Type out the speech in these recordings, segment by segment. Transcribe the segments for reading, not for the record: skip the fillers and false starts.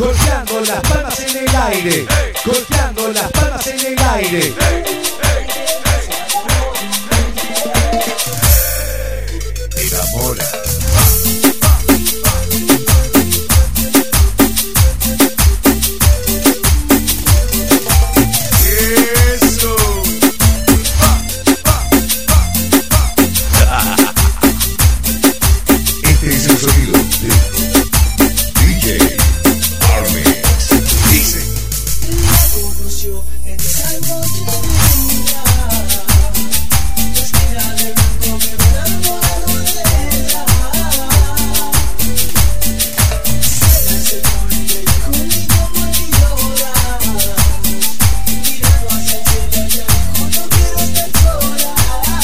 golpeando las palmas en el aire, golpeando las palmas en el aire. Enamora. Este es el sonido de DJ Armix. Dice: conoció en esa noche mía, vestida de blanco que me enamoró de ella. Se la acercó y le dijo: niño, ¿por qué lloras? Mirando hacia el cielo ella dijo: no quiero estar sola.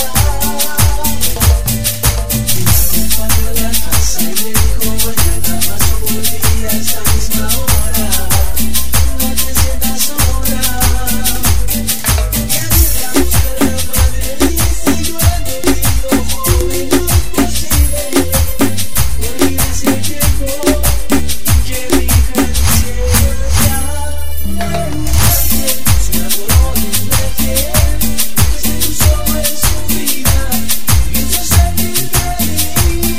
Y la acompañó a la casa y le dijo: mañana paso por ti a esta misma hora. No te sientas sola. Y así la busca la madre dice llorando pidió: joven, no es posible. Olvida ese tiempo que mi hija quisiera. Se enamoró de una fiel que se puso en su vida y hizo salir de ahí.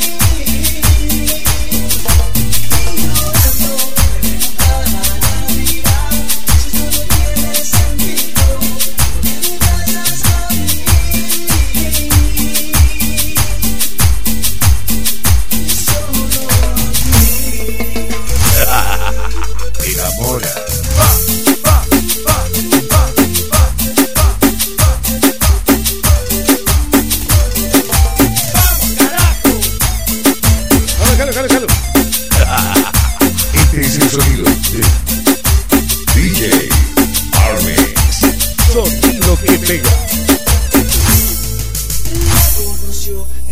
Y llorando le preguntaba a la vida si esto no tiene sentido, porque me das a mí. Solo a ti. enamora. Jalo. Este es el sonido de DJ Armix. Sonido que pega. Conoció